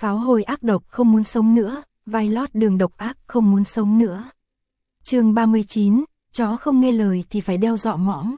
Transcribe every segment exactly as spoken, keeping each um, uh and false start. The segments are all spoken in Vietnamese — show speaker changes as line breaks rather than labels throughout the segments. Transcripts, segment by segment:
Pháo hôi ác độc không muốn sống nữa, vai lót đường độc ác không muốn sống nữa. Chương ba mươi chín, chó không nghe lời thì phải đeo dọ mõm.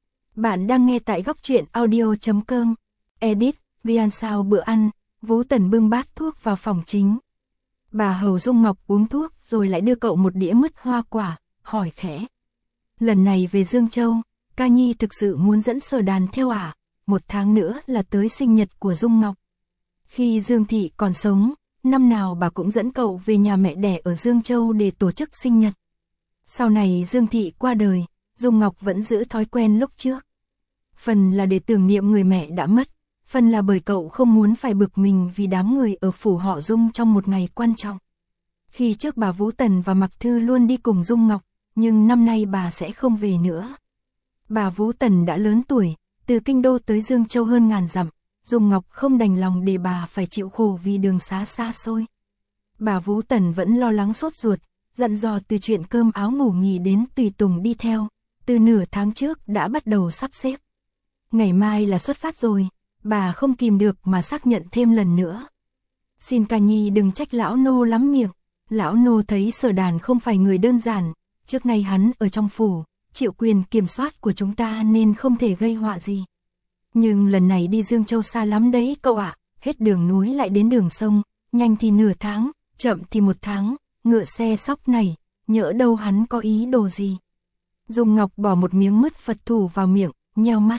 Bạn đang nghe tại góc truyện audio chấm com. Edit, Rian sao bữa ăn, Vũ Tần bưng bát thuốc vào phòng chính. Bà hầu Dung Ngọc uống thuốc rồi lại đưa cậu một đĩa mứt hoa quả, hỏi khẽ. Lần này về Dương Châu, Ca Nhi thực sự muốn dẫn Sở Đàn theo à? Một tháng nữa là tới sinh nhật của Dung Ngọc. Khi Dương Thị còn sống, năm nào bà cũng dẫn cậu về nhà mẹ đẻ ở Dương Châu để tổ chức sinh nhật. Sau này Dương Thị qua đời, Dung Ngọc vẫn giữ thói quen lúc trước. Phần là để tưởng niệm người mẹ đã mất, phần là bởi cậu không muốn phải bực mình vì đám người ở phủ họ Dung trong một ngày quan trọng. Khi trước bà Vũ Tần và Mạc Thư luôn đi cùng Dung Ngọc, nhưng năm nay bà sẽ không về nữa. Bà Vũ Tần đã lớn tuổi, từ Kinh Đô tới Dương Châu hơn ngàn dặm, Dung Ngọc không đành lòng để bà phải chịu khổ vì đường xá xa xôi. Bà Vũ Tần vẫn lo lắng sốt ruột, dặn dò từ chuyện cơm áo ngủ nghỉ đến tùy tùng đi theo, từ nửa tháng trước đã bắt đầu sắp xếp. Ngày mai là xuất phát rồi, bà không kìm được mà xác nhận thêm lần nữa. Xin Ca Nhi đừng trách lão nô lắm miệng, lão nô thấy Sở Đàn không phải người đơn giản, trước nay hắn ở trong phủ, chịu quyền kiểm soát của chúng ta nên không thể gây họa gì. Nhưng lần này đi Dương Châu xa lắm đấy cậu ạ, hết đường núi lại đến đường sông, nhanh thì nửa tháng, chậm thì một tháng, ngựa xe sóc này, nhỡ đâu hắn có ý đồ gì. Dung Ngọc bỏ một miếng mứt Phật thủ vào miệng, nheo mắt.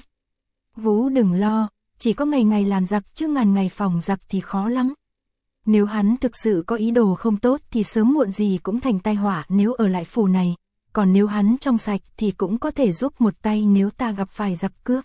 Vũ đừng lo, chỉ có ngày ngày làm giặc chứ ngàn ngày phòng giặc thì khó lắm. Nếu hắn thực sự có ý đồ không tốt thì sớm muộn gì cũng thành tai họa nếu ở lại phủ này, còn nếu hắn trong sạch thì cũng có thể giúp một tay nếu ta gặp phải giặc cướp.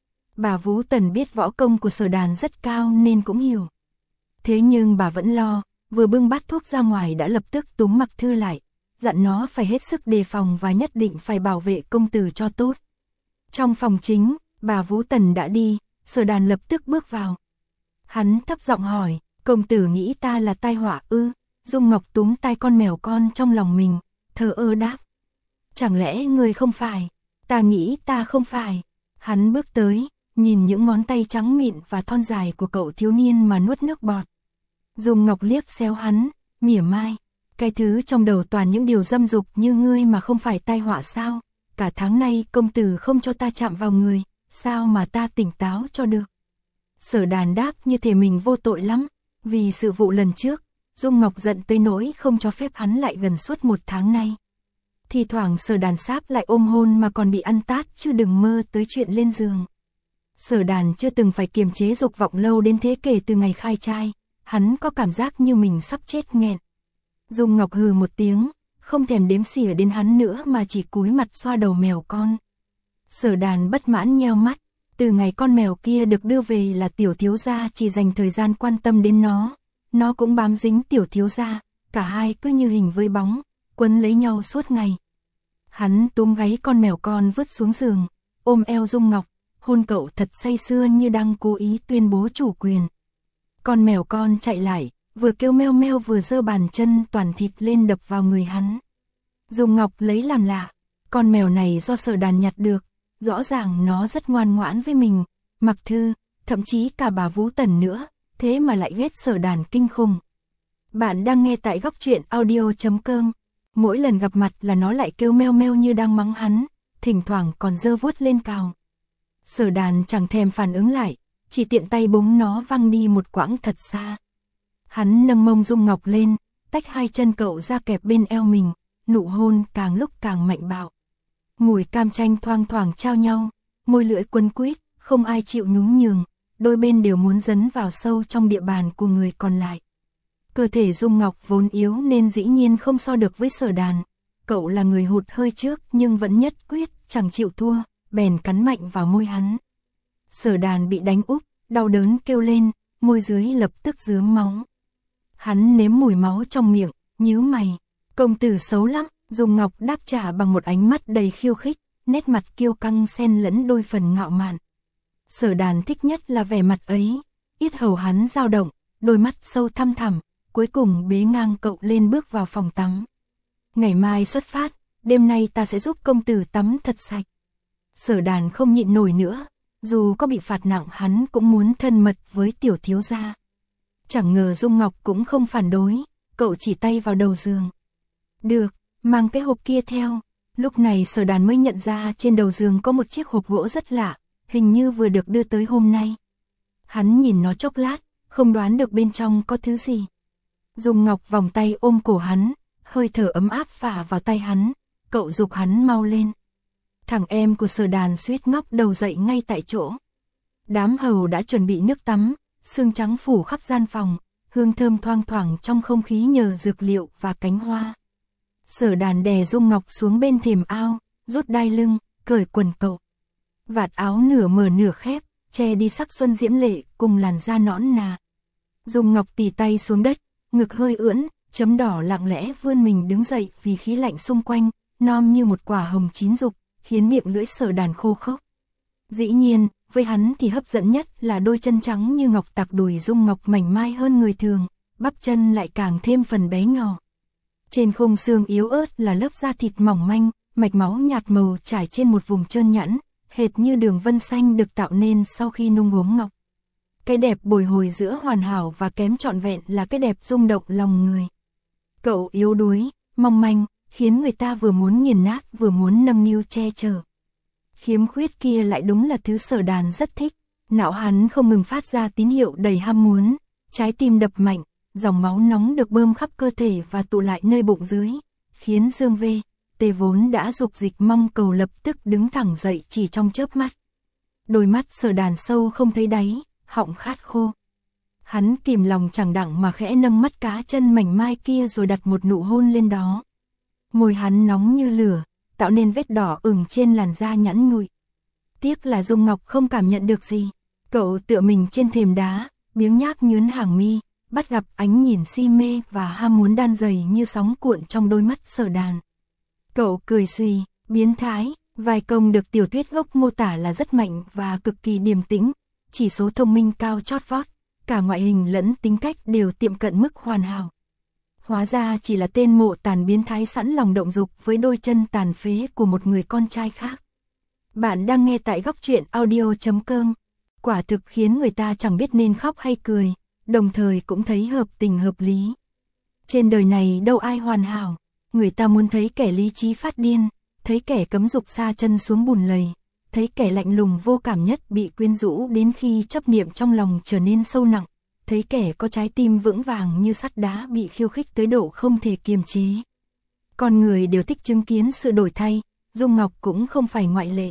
Bà Vũ Tần biết võ công của Sở Đàn rất cao nên cũng hiểu. Thế nhưng bà vẫn lo, vừa bưng bát thuốc ra ngoài đã lập tức túm Mạc Thư lại, dặn nó phải hết sức đề phòng và nhất định phải bảo vệ công tử cho tốt. Trong phòng chính, bà Vũ Tần đã đi, Sở Đàn lập tức bước vào. Hắn thấp giọng hỏi, công tử nghĩ ta là tai họa ư? Dung Ngọc túm tai con mèo con trong lòng mình, thờ ơ đáp. Chẳng lẽ người không phải? Ta nghĩ ta không phải. Hắn bước tới, nhìn những ngón tay trắng mịn và thon dài của cậu thiếu niên mà nuốt nước bọt. Dung Ngọc liếc xéo hắn, mỉa mai. Cái thứ trong đầu toàn những điều dâm dục như ngươi mà không phải tai họa sao? Cả tháng nay công tử không cho ta chạm vào người, sao mà ta tỉnh táo cho được? Sở Đàn đáp như thể mình vô tội lắm. Vì sự vụ lần trước, Dung Ngọc giận tới nỗi không cho phép hắn lại gần suốt một tháng nay. Thì thoảng Sở Đàn sáp lại ôm hôn mà còn bị ăn tát chứ đừng mơ tới chuyện lên giường. Sở Đàn chưa từng phải kiềm chế dục vọng lâu đến thế kể từ ngày khai trai, hắn có cảm giác như mình sắp chết nghẹn. Dung Ngọc hừ một tiếng, không thèm đếm xỉa đến hắn nữa mà chỉ cúi mặt xoa đầu mèo con. Sở Đàn bất mãn nheo mắt, từ ngày con mèo kia được đưa về là tiểu thiếu gia chỉ dành thời gian quan tâm đến nó, nó cũng bám dính tiểu thiếu gia, cả hai cứ như hình với bóng, quấn lấy nhau suốt ngày. Hắn túm gáy con mèo con vứt xuống giường, ôm eo Dung Ngọc, hôn cậu thật say sưa như đang cố ý tuyên bố chủ quyền. Con mèo con chạy lại, vừa kêu meo meo vừa giơ bàn chân toàn thịt lên đập vào người hắn. Dung Ngọc lấy làm lạ, con mèo này do Sở Đàn nhặt được, rõ ràng nó rất ngoan ngoãn với mình, Mạc Thư, thậm chí cả bà Vũ Tần nữa, thế mà lại ghét Sở Đàn kinh khủng. Bạn đang nghe tại góc truyện audio chấm com. Mỗi lần gặp mặt là nó lại kêu meo meo như đang mắng hắn, thỉnh thoảng còn giơ vuốt lên cào. Sở Đàn chẳng thèm phản ứng lại, chỉ tiện tay búng nó văng đi một quãng thật xa. Hắn nâng mông Dung Ngọc lên, tách hai chân cậu ra kẹp bên eo mình, nụ hôn càng lúc càng mạnh bạo. Mùi cam chanh thoang thoảng trao nhau, môi lưỡi quấn quýt, không ai chịu nhún nhường, đôi bên đều muốn dấn vào sâu trong địa bàn của người còn lại. Cơ thể Dung Ngọc vốn yếu nên dĩ nhiên không so được với Sở Đàn, cậu là người hụt hơi trước nhưng vẫn nhất quyết, chẳng chịu thua, bèn cắn mạnh vào môi hắn. Sở Đàn bị đánh úp, đau đớn kêu lên, môi dưới lập tức rướm máu. Hắn nếm mùi máu trong miệng, nhíu mày, công tử xấu lắm. Dung Ngọc đáp trả bằng một ánh mắt đầy khiêu khích, nét mặt kiêu căng xen lẫn đôi phần ngạo mạn. Sở Đàn thích nhất là vẻ mặt ấy, yết hầu hắn dao động, đôi mắt sâu thăm thẳm, cuối cùng bế ngang cậu lên bước vào phòng tắm. Ngày mai xuất phát, đêm nay ta sẽ giúp công tử tắm thật sạch. Sở Đàn không nhịn nổi nữa, dù có bị phạt nặng hắn cũng muốn thân mật với tiểu thiếu gia. Chẳng ngờ Dung Ngọc cũng không phản đối, cậu chỉ tay vào đầu giường. Được, mang cái hộp kia theo. Lúc này Sở Đàn mới nhận ra trên đầu giường có một chiếc hộp gỗ rất lạ, hình như vừa được đưa tới hôm nay. Hắn nhìn nó chốc lát, không đoán được bên trong có thứ gì. Dung Ngọc vòng tay ôm cổ hắn, hơi thở ấm áp phả vào tay hắn, cậu giục hắn mau lên. Thằng em của Sở Đàn suýt ngóc đầu dậy ngay tại chỗ. Đám hầu đã chuẩn bị nước tắm, sương trắng phủ khắp gian phòng, hương thơm thoang thoảng trong không khí nhờ dược liệu và cánh hoa. Sở Đàn đè Dung Ngọc xuống bên thềm ao, rút đai lưng, cởi quần cậu. Vạt áo nửa mở nửa khép, che đi sắc xuân diễm lệ cùng làn da nõn nà. Dung Ngọc tì tay xuống đất, ngực hơi ưỡn, chấm đỏ lặng lẽ vươn mình đứng dậy vì khí lạnh xung quanh, non như một quả hồng chín rục, khiến miệng lưỡi Sở Đàn khô khốc. Dĩ nhiên, với hắn thì hấp dẫn nhất là đôi chân trắng như ngọc tạc đùi Dung Ngọc mảnh mai hơn người thường, bắp chân lại càng thêm phần bé nhỏ. Trên khung xương yếu ớt là lớp da thịt mỏng manh, mạch máu nhạt màu trải trên một vùng trơn nhẵn, hệt như đường vân xanh được tạo nên sau khi nung gốm ngọc. Cái đẹp bồi hồi giữa hoàn hảo và kém trọn vẹn là cái đẹp rung động lòng người. Cậu yếu đuối, mong manh, khiến người ta vừa muốn nghiền nát vừa muốn nâng niu che chở. Khiếm khuyết kia lại đúng là thứ Sở Đàn rất thích, não hắn không ngừng phát ra tín hiệu đầy ham muốn, trái tim đập mạnh, dòng máu nóng được bơm khắp cơ thể và tụ lại nơi bụng dưới, khiến Dương V, Tê vốn đã dục dịch mong cầu lập tức đứng thẳng dậy chỉ trong chớp mắt. Đôi mắt Sở Đàn sâu không thấy đáy, họng khát khô. Hắn kìm lòng chẳng đặng mà khẽ nâng mắt cá chân mảnh mai kia rồi đặt một nụ hôn lên đó. Môi hắn nóng như lửa, tạo nên vết đỏ ửng trên làn da nhẵn nhụi. Tiếc là Dung Ngọc không cảm nhận được gì. Cậu tựa mình trên thềm đá, biếng nhác nhướn hàng mi, bắt gặp ánh nhìn si mê và ham muốn đan dày như sóng cuộn trong đôi mắt Sở Đàn. Cậu cười suy, biến thái, vài công được tiểu thuyết gốc mô tả là rất mạnh và cực kỳ điềm tĩnh, chỉ số thông minh cao chót vót, cả ngoại hình lẫn tính cách đều tiệm cận mức hoàn hảo. Hóa ra chỉ là tên mộ tàn biến thái sẵn lòng động dục với đôi chân tàn phế của một người con trai khác. Bạn đang nghe tại góc truyện audio chấm com. Quả thực khiến người ta chẳng biết nên khóc hay cười, đồng thời cũng thấy hợp tình hợp lý. Trên đời này đâu ai hoàn hảo, người ta muốn thấy kẻ lý trí phát điên, thấy kẻ cấm dục sa chân xuống bùn lầy, thấy kẻ lạnh lùng vô cảm nhất bị quyến rũ đến khi chấp niệm trong lòng trở nên sâu nặng, thấy kẻ có trái tim vững vàng như sắt đá bị khiêu khích tới độ không thể kiềm chế. Con người đều thích chứng kiến sự đổi thay, Dung Ngọc cũng không phải ngoại lệ.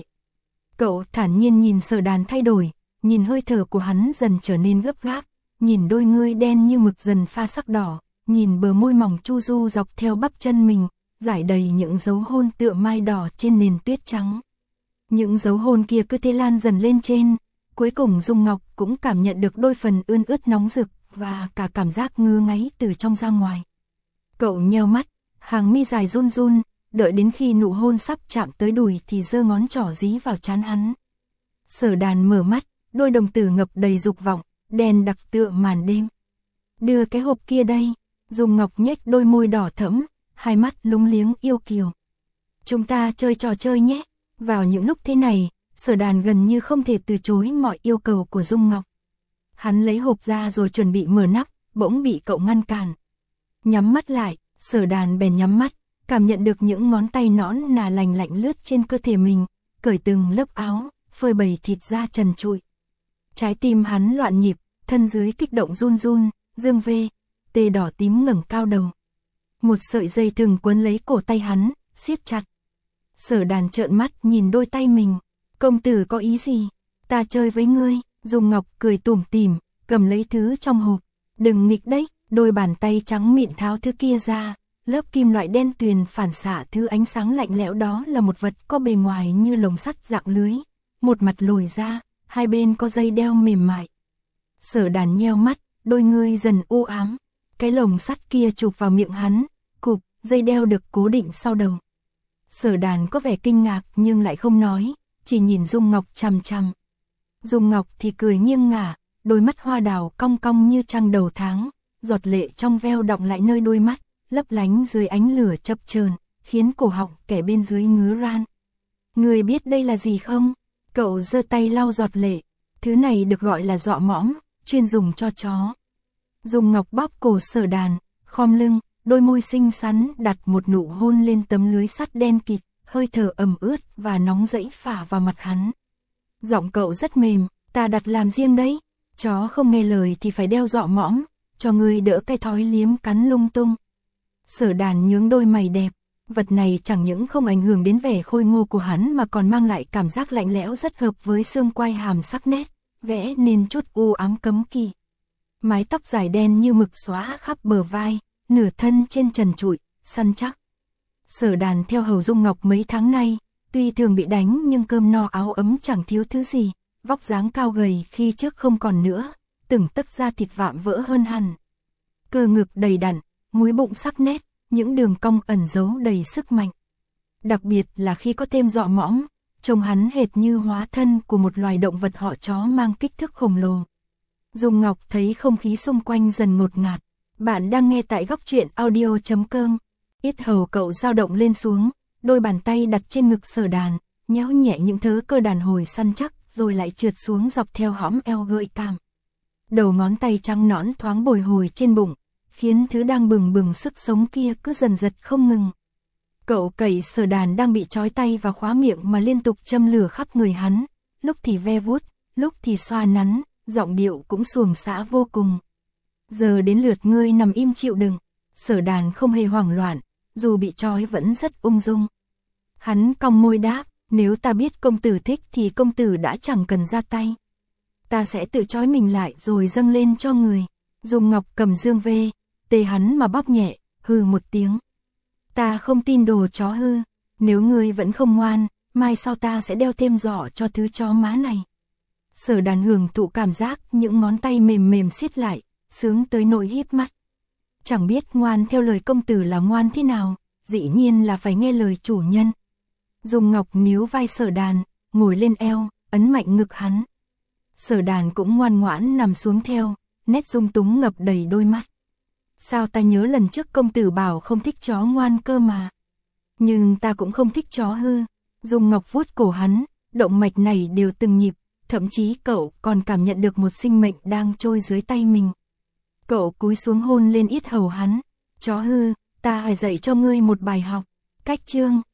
Cậu thản nhiên nhìn Sở Đàn thay đổi, nhìn hơi thở của hắn dần trở nên gấp gáp, nhìn đôi ngươi đen như mực dần pha sắc đỏ, nhìn bờ môi mỏng chu du dọc theo bắp chân mình, rải đầy những dấu hôn tựa mai đỏ trên nền tuyết trắng. Những dấu hôn kia cứ thế lan dần lên trên, cuối cùng Dung Ngọc cũng cảm nhận được đôi phần ươn ướt nóng rực và cả cảm giác ngứa ngáy từ trong ra ngoài. Cậu nheo mắt, hàng mi dài run run, đợi đến khi nụ hôn sắp chạm tới đùi thì giơ ngón trỏ dí vào trán hắn. Sở Đàn mở mắt, đôi đồng tử ngập đầy dục vọng, đèn đặc tựa màn đêm. Đưa cái hộp kia đây. Dung Ngọc nhếch đôi môi đỏ thẫm, hai mắt lúng liếng yêu kiều. Chúng ta chơi trò chơi nhé. Vào những lúc thế này, Sở Đàn gần như không thể từ chối mọi yêu cầu của Dung Ngọc. Hắn lấy hộp ra rồi chuẩn bị mở nắp, bỗng bị cậu ngăn cản. Nhắm mắt lại, Sở Đàn bèn nhắm mắt, cảm nhận được những ngón tay nõn nà lành lạnh lướt trên cơ thể mình, cởi từng lớp áo, phơi bày thịt da trần trụi. Trái tim hắn loạn nhịp, thân dưới kích động run run, Dương V, Tê đỏ tím ngẩng cao đầu. Một sợi dây thừng quấn lấy cổ tay hắn, siết chặt. Sở Đàn trợn mắt nhìn đôi tay mình. Công tử có ý gì? Ta chơi với ngươi. Dung Ngọc cười tủm tỉm, cầm lấy thứ trong hộp. Đừng nghịch đấy. Đôi bàn tay trắng mịn tháo thứ kia ra. Lớp kim loại đen tuyền phản xạ thứ ánh sáng lạnh lẽo đó là một vật có bề ngoài như lồng sắt dạng lưới. Một mặt lồi ra, hai bên có dây đeo mềm mại. Sở Đàn nheo mắt, đôi ngươi dần u ám. Cái lồng sắt kia chụp vào miệng hắn, cụp, dây đeo được cố định sau đầu. Sở Đàn có vẻ kinh ngạc nhưng lại không nói, chỉ nhìn Dung Ngọc chằm chằm. Dung Ngọc thì cười nghiêng ngả, đôi mắt hoa đào cong cong như trăng đầu tháng, giọt lệ trong veo đọng lại nơi đôi mắt, lấp lánh dưới ánh lửa chập chờn, khiến cổ họng kẻ bên dưới ngứa ran. Người biết đây là gì không? Cậu giơ tay lau giọt lệ, thứ này được gọi là dọ mõm, chuyên dùng cho chó. Dung Ngọc bóp cổ Sở Đàn, khom lưng, đôi môi xinh xắn đặt một nụ hôn lên tấm lưới sắt đen kịt, hơi thở ẩm ướt và nóng rẫy phả vào mặt hắn. Giọng cậu rất mềm, ta đặt làm riêng đấy, chó không nghe lời thì phải đeo dọ mõm, cho ngươi đỡ cái thói liếm cắn lung tung. Sở Đàn nhướng đôi mày đẹp, vật này chẳng những không ảnh hưởng đến vẻ khôi ngô của hắn mà còn mang lại cảm giác lạnh lẽo rất hợp với xương quai hàm sắc nét, vẽ nên chút u ám cấm kỵ. Mái tóc dài đen như mực xóa khắp bờ vai, nửa thân trên trần trụi, săn chắc. Sở Đàn theo hầu Dung Ngọc mấy tháng nay, tuy thường bị đánh nhưng cơm no áo ấm chẳng thiếu thứ gì, vóc dáng cao gầy khi trước không còn nữa, từng tấc da thịt vạm vỡ hơn hẳn. Cơ ngực đầy đặn, múi bụng sắc nét, những đường cong ẩn giấu đầy sức mạnh. Đặc biệt là khi có thêm dọ mõm, trông hắn hệt như hóa thân của một loài động vật họ chó mang kích thước khổng lồ. Dung Ngọc thấy không khí xung quanh dần ngột ngạt. Bạn đang nghe tại góc truyện audio chấm com. Yết hầu cậu dao động lên xuống, đôi bàn tay đặt trên ngực Sở Đàn, nhéo nhẹ những thớ cơ đàn hồi săn chắc, rồi lại trượt xuống dọc theo hõm eo gợi cảm. Đầu ngón tay trắng nõn thoáng bồi hồi trên bụng, khiến thứ đang bừng bừng sức sống kia cứ dần dật không ngừng. Cậu cẩy Sở Đàn đang bị trói tay và khóa miệng mà liên tục châm lửa khắp người hắn, lúc thì ve vuốt, lúc thì xoa nắn, giọng điệu cũng xuồng xã vô cùng. Giờ đến lượt ngươi nằm im chịu đựng. Sở Đàn không hề hoảng loạn, dù bị trói vẫn rất ung dung. Hắn cong môi đáp, nếu ta biết công tử thích thì công tử đã chẳng cần ra tay. Ta sẽ tự trói mình lại rồi dâng lên cho người. Dung Ngọc cầm dương vê, tê hắn mà bóp nhẹ, hừ một tiếng. Ta không tin đồ chó hư, nếu ngươi vẫn không ngoan, mai sau ta sẽ đeo thêm giỏ cho thứ chó má này. Sở Đàn hưởng thụ cảm giác những ngón tay mềm mềm siết lại, sướng tới nỗi híp mắt. Chẳng biết ngoan theo lời công tử là ngoan thế nào, dĩ nhiên là phải nghe lời chủ nhân. Dung Ngọc níu vai Sở Đàn, ngồi lên eo, ấn mạnh ngực hắn. Sở Đàn cũng ngoan ngoãn nằm xuống theo, nét dung túng ngập đầy đôi mắt. Sao ta nhớ lần trước công tử bảo không thích chó ngoan cơ mà. Nhưng ta cũng không thích chó hư. Dung Ngọc vuốt cổ hắn, động mạch này đều từng nhịp, thậm chí cậu còn cảm nhận được một sinh mệnh đang trôi dưới tay mình. Cậu cúi xuống hôn lên yết hầu hắn. Chó hư, ta phải dạy cho ngươi một bài học. Cách chương